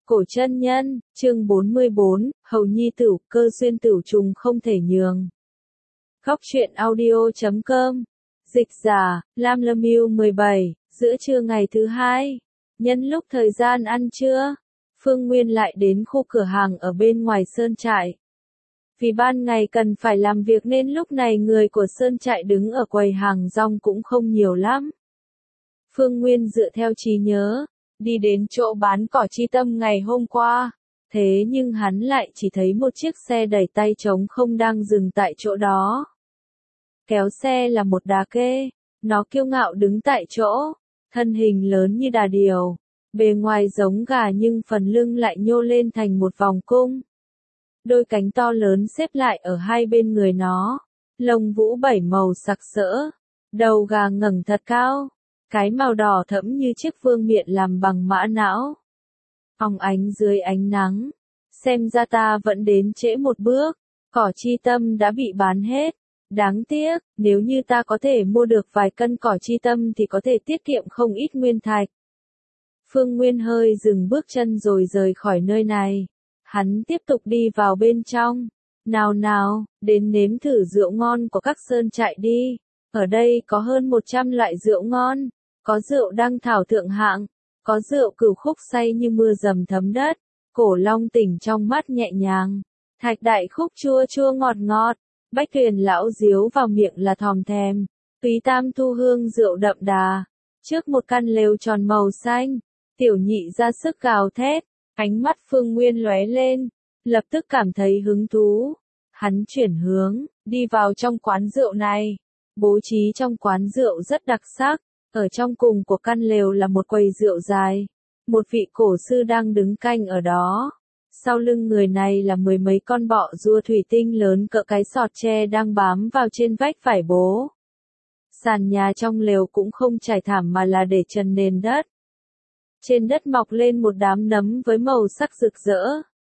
Cổ chân nhân, chương 44, hầu nhi tửu, cơ duyên tửu trùng không thể nhường. Góc truyện audio.com. Dịch giả, Lam Lâm Yêu 17, giữa trưa ngày thứ hai. Nhân lúc thời gian ăn trưa, Phương Nguyên lại đến khu cửa hàng ở bên ngoài sơn trại. Vì ban ngày cần phải làm việc nên lúc này người của sơn trại đứng ở quầy hàng rong cũng không nhiều lắm. Phương Nguyên dựa theo trí nhớ, đi đến chỗ bán cỏ chi tâm ngày hôm qua, thế nhưng hắn lại chỉ thấy một chiếc xe đẩy tay trống không đang dừng tại chỗ đó. Kéo xe là một đà kê, nó kiêu ngạo đứng tại chỗ, thân hình lớn như đà điểu, bề ngoài giống gà nhưng phần lưng lại nhô lên thành một vòng cung. Đôi cánh to lớn xếp lại ở hai bên người nó, lông vũ bảy màu sặc sỡ, đầu gà ngẩng thật cao. Cái màu đỏ thẫm như chiếc vương miện làm bằng mã não. Óng ánh dưới ánh nắng. Xem ra ta vẫn đến trễ một bước. Cỏ chi tâm đã bị bán hết. Đáng tiếc, nếu như ta có thể mua được vài cân cỏ chi tâm thì có thể tiết kiệm không ít nguyên thạch. Phương Nguyên hơi dừng bước chân rồi rời khỏi nơi này. Hắn tiếp tục đi vào bên trong. Nào nào, đến nếm thử rượu ngon của các sơn trại đi. Ở đây có hơn 100 loại rượu ngon. Có rượu đăng thảo thượng hạng, có rượu cửu khúc say như mưa dầm thấm đất, cổ long tỉnh trong mắt nhẹ nhàng, thạch đại khúc chua chua ngọt ngọt, bách tuyền lão diếu vào miệng là thòm thèm, túy tam thu hương rượu đậm đà. Trước một căn lều tròn màu xanh, tiểu nhị ra sức gào thét, ánh mắt Phương Nguyên lóe lên, lập tức cảm thấy hứng thú. Hắn chuyển hướng, đi vào trong quán rượu này. Bố trí trong quán rượu rất đặc sắc. Ở trong cùng của căn lều là một quầy rượu dài. Một vị cổ sư đang đứng canh ở đó. Sau lưng người này là mười mấy con bọ rùa thủy tinh lớn cỡ cái sọt tre đang bám vào trên vách vải bố. Sàn nhà trong lều cũng không trải thảm mà là để trần nền đất. Trên đất mọc lên một đám nấm với màu sắc rực rỡ.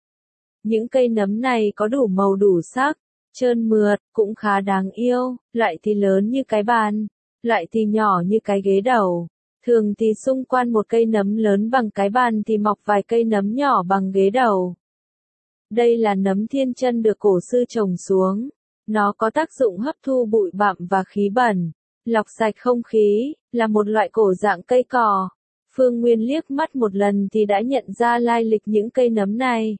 Những cây nấm này có đủ màu đủ sắc, trơn mượt, cũng khá đáng yêu, loại thì lớn như cái bàn. Loại thì nhỏ như cái ghế đầu. Thường thì xung quanh một cây nấm lớn bằng cái bàn thì mọc vài cây nấm nhỏ bằng ghế đầu. Đây là nấm thiên chân được cổ sư trồng xuống. Nó có tác dụng hấp thu bụi bặm và khí bẩn, lọc sạch không khí, là một loại cổ dạng cây cỏ. Phương Nguyên liếc mắt một lần thì đã nhận ra lai lịch những cây nấm này.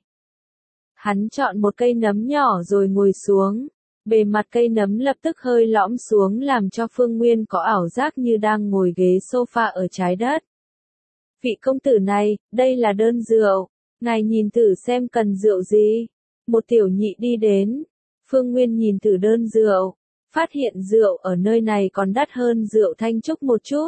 Hắn chọn một cây nấm nhỏ rồi ngồi xuống. Bề mặt cây nấm lập tức hơi lõm xuống làm cho Phương Nguyên có ảo giác như đang ngồi ghế sofa ở trái đất. Vị công tử này, đây là đơn rượu. Ngài nhìn thử xem cần rượu gì. Một tiểu nhị đi đến. Phương Nguyên nhìn thử đơn rượu. Phát hiện rượu ở nơi này còn đắt hơn rượu Thanh Trúc một chút.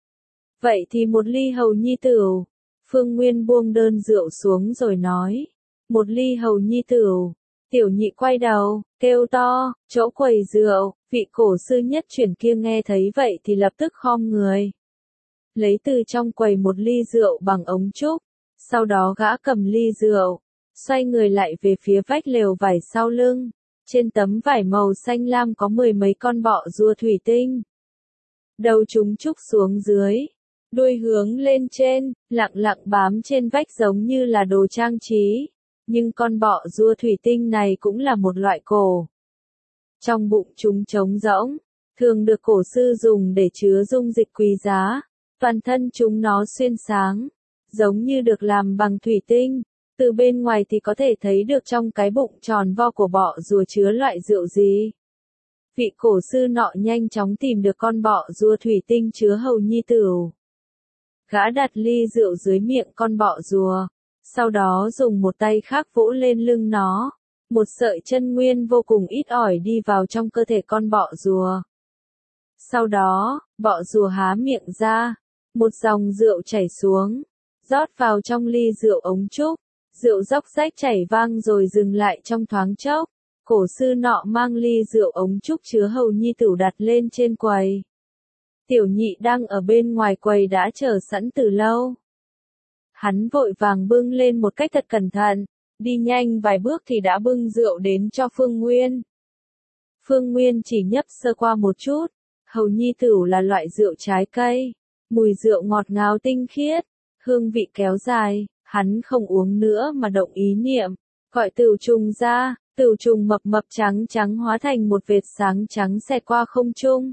Vậy thì một ly hầu nhi tửu. Phương Nguyên buông đơn rượu xuống rồi nói. Một ly hầu nhi tửu. Tiểu nhị quay đầu, kêu to, chỗ quầy rượu, vị cổ sư nhất chuyển kia nghe thấy vậy thì lập tức khom người. Lấy từ trong quầy một ly rượu bằng ống trúc, sau đó gã cầm ly rượu, xoay người lại về phía vách lều vải sau lưng. Trên tấm vải màu xanh lam có mười mấy con bọ rùa thủy tinh. Đầu chúng trúc xuống dưới, đuôi hướng lên trên, lặng lặng bám trên vách giống như là đồ trang trí. Nhưng con bọ rùa thủy tinh này cũng là một loại cổ. Trong bụng chúng trống rỗng, thường được cổ sư dùng để chứa dung dịch quý giá. Toàn thân chúng nó xuyên sáng, giống như được làm bằng thủy tinh. Từ bên ngoài thì có thể thấy được trong cái bụng tròn vo của bọ rùa chứa loại rượu gì. Vị cổ sư nọ nhanh chóng tìm được con bọ rùa thủy tinh chứa hầu nhi tửu. Gã đặt ly rượu dưới miệng con bọ rùa. Sau đó dùng một tay khác vỗ lên lưng nó. Một sợi chân nguyên vô cùng ít ỏi đi vào trong cơ thể con bọ rùa. Sau đó, bọ rùa há miệng ra. Một dòng rượu chảy xuống. Rót vào trong ly rượu ống trúc. Rượu róc rách chảy vang rồi dừng lại trong thoáng chốc. Cổ sư nọ mang ly rượu ống trúc chứa hầu nhi tửu đặt lên trên quầy. Tiểu nhị đang ở bên ngoài quầy đã chờ sẵn từ lâu. Hắn vội vàng bưng lên một cách thật cẩn thận, đi nhanh vài bước thì đã bưng rượu đến cho Phương Nguyên. Phương Nguyên chỉ nhấp sơ qua một chút, hầu nhi tửu là loại rượu trái cây, mùi rượu ngọt ngào tinh khiết, hương vị kéo dài, Hắn không uống nữa mà động ý niệm, gọi tửu trùng ra, tửu trùng mập mập trắng trắng hóa thành một vệt sáng trắng xẹt qua không trung.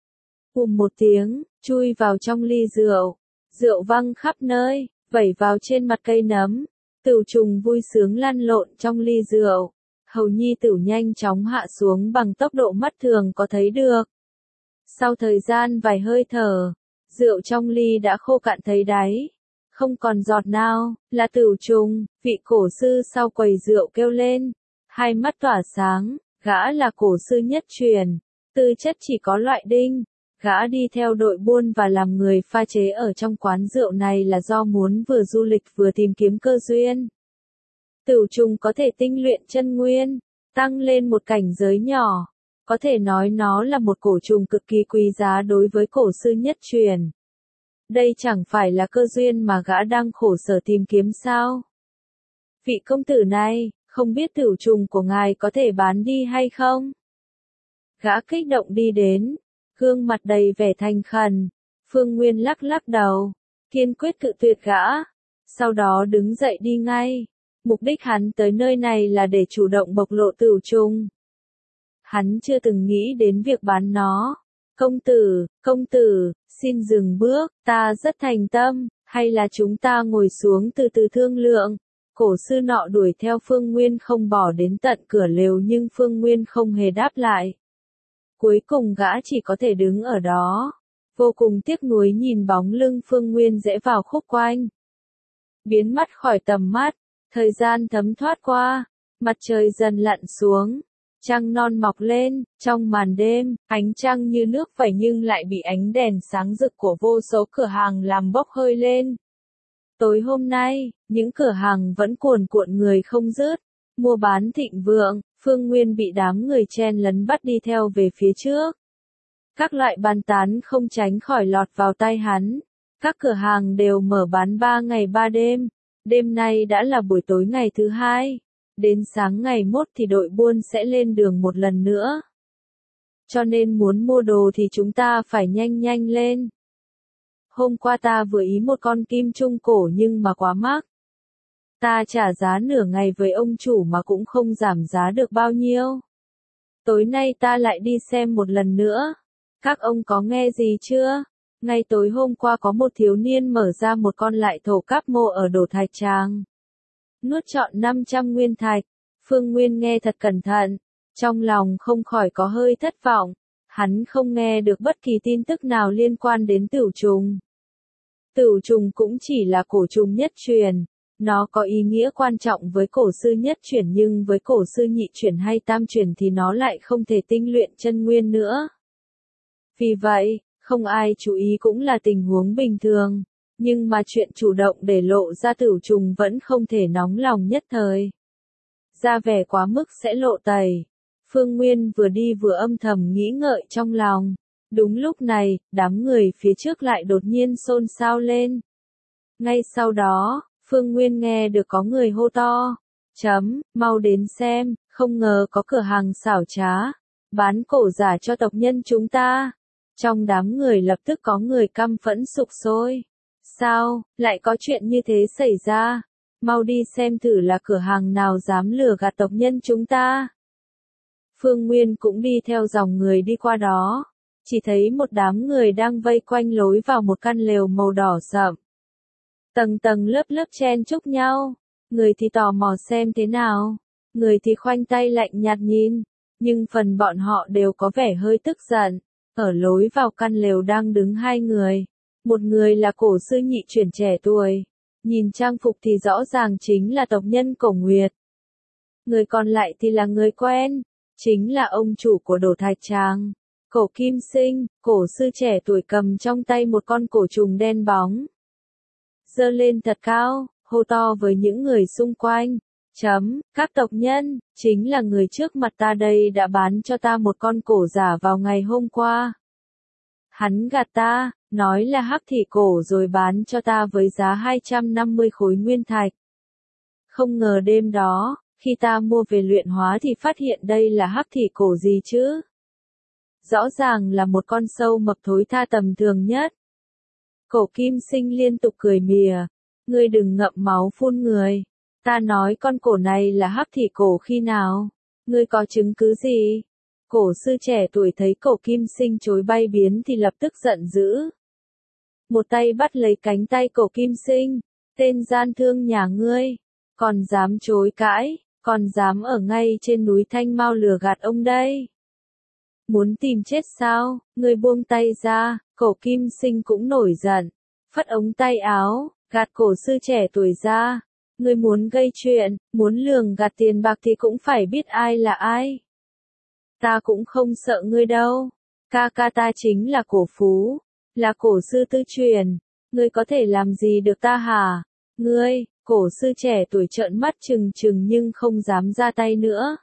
Một tiếng, chui vào trong ly rượu, rượu văng khắp nơi, vẩy vào trên mặt cây nấm. Tửu trùng vui sướng lăn lộn trong ly rượu. Hầu nhi tửu nhanh chóng hạ xuống bằng tốc độ mắt thường có thấy được. Sau thời gian vài hơi thở, rượu trong ly đã khô cạn thấy đáy. Không còn giọt nào, là tửu trùng, vị cổ sư sau quầy rượu kêu lên. Hai mắt tỏa sáng, gã là cổ sư nhất truyền, tư chất chỉ có loại đinh. Gã đi theo đội buôn và làm người pha chế ở trong quán rượu này là do muốn vừa du lịch vừa tìm kiếm cơ duyên. Tửu trùng có thể tinh luyện chân nguyên, tăng lên một cảnh giới nhỏ. Có thể nói nó là một cổ trùng cực kỳ quý giá đối với cổ sư nhất truyền. Đây chẳng phải là cơ duyên mà gã đang khổ sở tìm kiếm sao? Vị công tử này, không biết tửu trùng của ngài có thể bán đi hay không? Gã kích động đi đến, gương mặt đầy vẻ thành khẩn. Phương Nguyên lắc lắc đầu, kiên quyết cự tuyệt gã. Sau đó đứng dậy đi ngay. Mục đích hắn tới nơi này là để chủ động bộc lộ tửu trùng. Hắn chưa từng nghĩ đến việc bán nó. Công tử, xin dừng bước, ta rất thành tâm, hay là chúng ta ngồi xuống từ từ thương lượng. Cổ sư nọ đuổi theo Phương Nguyên không bỏ đến tận cửa lều nhưng Phương Nguyên không hề đáp lại. Cuối cùng gã chỉ có thể đứng ở đó, vô cùng tiếc nuối nhìn bóng lưng Phương Nguyên rẽ vào khúc quanh. Biến mất khỏi tầm mắt, thời gian thấm thoát qua, mặt trời dần lặn xuống. Trăng non mọc lên, trong màn đêm, ánh trăng như nước vẩy nhưng lại bị ánh đèn sáng rực của vô số cửa hàng làm bốc hơi lên. Tối hôm nay, những cửa hàng vẫn cuồn cuộn người không dứt, mua bán thịnh vượng, Phương Nguyên bị đám người chen lấn bắt đi theo về phía trước. Các loại bàn tán không tránh khỏi lọt vào tai hắn. Các cửa hàng đều mở bán 3 ngày 3 đêm, đêm nay đã là buổi tối ngày thứ 2. Đến sáng ngày mốt thì đội buôn sẽ lên đường một lần nữa. Cho nên muốn mua đồ thì chúng ta phải nhanh nhanh lên. Hôm qua ta vừa ý một con kim trung cổ nhưng mà quá mắc. Ta trả giá nửa ngày với ông chủ mà cũng không giảm giá được bao nhiêu. Tối nay ta lại đi xem một lần nữa. Các ông có nghe gì chưa? Ngay tối hôm qua có một thiếu niên mở ra một con lại thổ cáp mộ ở Đổ Thạch Tràng. Nuốt trọn 500 nguyên thạch. Phương Nguyên nghe thật cẩn thận, trong lòng không khỏi có hơi thất vọng. Hắn không nghe được bất kỳ tin tức nào liên quan đến tửu trùng. Tửu trùng cũng chỉ là cổ trùng nhất truyền. Nó có ý nghĩa quan trọng với cổ sư nhất truyền nhưng với cổ sư nhị truyền hay tam truyền thì nó lại không thể tinh luyện chân nguyên nữa. Vì vậy, không ai chú ý cũng là tình huống bình thường. Nhưng mà chuyện chủ động để lộ ra tửu trùng vẫn không thể nóng lòng nhất thời. Ra vẻ quá mức sẽ lộ tẩy. Phương Nguyên vừa đi vừa âm thầm nghĩ ngợi trong lòng. Đúng lúc này, đám người phía trước lại đột nhiên xôn xao lên. Ngay sau đó, Phương Nguyên nghe được có người hô to. Mau đến xem, không ngờ có cửa hàng xảo trá. Bán cổ giả cho tộc nhân chúng ta. Trong đám người lập tức có người căm phẫn sục sôi. Sao, lại có chuyện như thế xảy ra? Mau đi xem thử là cửa hàng nào dám lừa gạt tộc nhân chúng ta. Phương Nguyên cũng đi theo dòng người đi qua đó. Chỉ thấy một đám người đang vây quanh lối vào một căn lều màu đỏ sậm. Tầng tầng lớp lớp chen chúc nhau. Người thì tò mò xem thế nào. Người thì khoanh tay lạnh nhạt nhìn. Nhưng phần bọn họ đều có vẻ hơi tức giận. Ở lối vào căn lều đang đứng hai người. Một người là cổ sư nhị truyền trẻ tuổi. Nhìn trang phục thì rõ ràng chính là tộc nhân Cổ Nguyệt. Người còn lại thì là người quen. Chính là ông chủ của Đổ Thạch Tràng. Cổ Kim Sinh, cổ sư trẻ tuổi cầm trong tay một con cổ trùng đen bóng. Giơ lên thật cao, hô to với những người xung quanh. Các tộc nhân, chính là người trước mặt ta đây đã bán cho ta một con cổ giả vào ngày hôm qua. Hắn gạt ta, nói là hắc thị cổ rồi bán cho ta với giá 250 khối nguyên thạch. Không ngờ đêm đó, khi ta mua về luyện hóa thì phát hiện đây là hắc thị cổ gì chứ? Rõ ràng là một con sâu mập thối tha tầm thường nhất. Cổ Kim Sinh liên tục cười mỉa. Ngươi đừng ngậm máu phun người. Ta nói con cổ này là hắc thị cổ khi nào? Ngươi có chứng cứ gì? Cổ sư trẻ tuổi thấy cổ kim sinh chối bay biến thì lập tức giận dữ. Một tay bắt lấy cánh tay cổ kim sinh. Tên gian thương nhà ngươi. Còn dám chối cãi, còn dám ở ngay trên núi Thanh Mao lừa gạt ông đây. Muốn tìm chết sao? Ngươi buông tay ra. Cổ kim sinh cũng nổi giận. Phất ống tay áo, gạt cổ sư trẻ tuổi ra. Ngươi muốn gây chuyện, muốn lường gạt tiền bạc thì cũng phải biết ai là ai. Ta cũng không sợ ngươi đâu. Ca ca ta chính là cổ phú, là cổ sư tư truyền. Ngươi có thể làm gì được ta hả? Ngươi, cổ sư trẻ tuổi trợn mắt trừng trừng nhưng không dám ra tay nữa.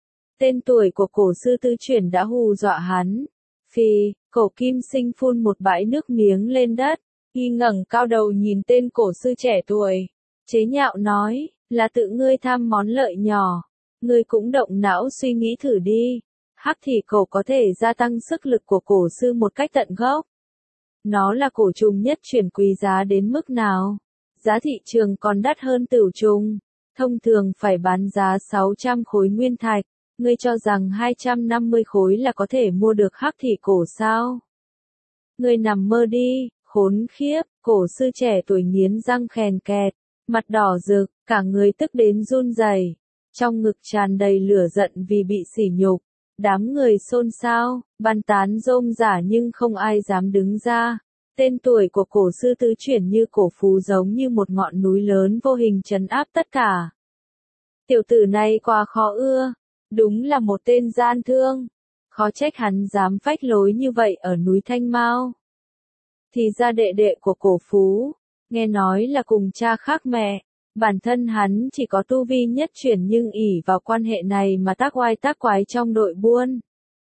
Tên tuổi của cổ sư tư truyền đã hù dọa hắn. Phì, cổ kim sinh phun một bãi nước miếng lên đất. Y ngẩng cao đầu nhìn tên cổ sư trẻ tuổi. Chế nhạo nói, là tự ngươi tham món lợi nhỏ. Ngươi cũng động não suy nghĩ thử đi. Hắc thị cổ có thể gia tăng sức lực của cổ sư một cách tận gốc. Nó là cổ trùng nhất chuyển quý giá đến mức nào? Giá thị trường còn đắt hơn tửu trùng. Thông thường phải bán giá 600 khối nguyên thạch. Ngươi cho rằng 250 khối là có thể mua được hắc thị cổ sao? Ngươi nằm mơ đi, khốn khiếp, cổ sư trẻ tuổi nghiến răng khèn kẹt, mặt đỏ rực, cả người tức đến run rẩy, trong ngực tràn đầy lửa giận vì bị sỉ nhục. Đám người xôn xao, bàn tán rôm rả nhưng không ai dám đứng ra. Tên tuổi của cổ sư tứ chuyển như cổ phú giống như một ngọn núi lớn vô hình trấn áp tất cả. Tiểu tử này quá khó ưa, đúng là một tên gian thương. Khó trách hắn dám phách lối như vậy ở núi Thanh Mao. Thì ra đệ đệ của cổ phú, nghe nói là cùng cha khác mẹ. Bản thân hắn chỉ có tu vi nhất chuyển nhưng ỷ vào quan hệ này mà tác oai tác quái trong đội buôn.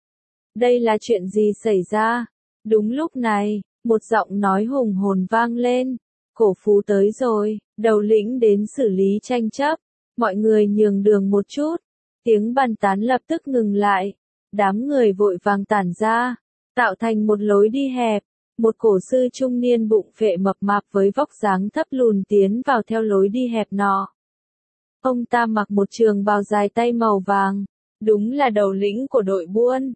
Đây là chuyện gì xảy ra? Đúng lúc này, một giọng nói hùng hồn vang lên. Cổ phú tới rồi, đầu lĩnh đến xử lý tranh chấp. Mọi người nhường đường một chút. Tiếng bàn tán lập tức ngừng lại. Đám người vội vàng tản ra, tạo thành một lối đi hẹp. Một cổ sư trung niên bụng phệ mập mạp với vóc dáng thấp lùn tiến vào theo lối đi hẹp nọ. Ông ta mặc một trường bào dài tay màu vàng, đúng là đầu lĩnh của đội buôn.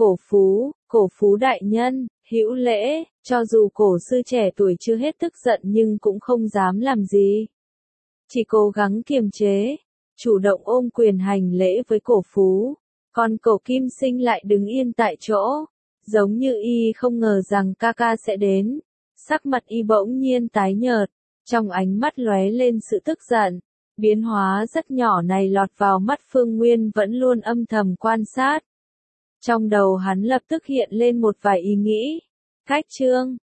Cổ phú đại nhân, hữu lễ, cho dù cổ sư trẻ tuổi chưa hết tức giận nhưng cũng không dám làm gì. Chỉ cố gắng kiềm chế, chủ động ôm quyền hành lễ với cổ phú. Còn cổ kim sinh lại đứng yên tại chỗ. Giống như y không ngờ rằng ca ca sẽ đến. Sắc mặt y bỗng nhiên tái nhợt, trong ánh mắt lóe lên sự tức giận. Biến hóa rất nhỏ này lọt vào mắt Phương Nguyên vẫn luôn âm thầm quan sát. Trong đầu hắn lập tức hiện lên một vài ý nghĩ. Cách chương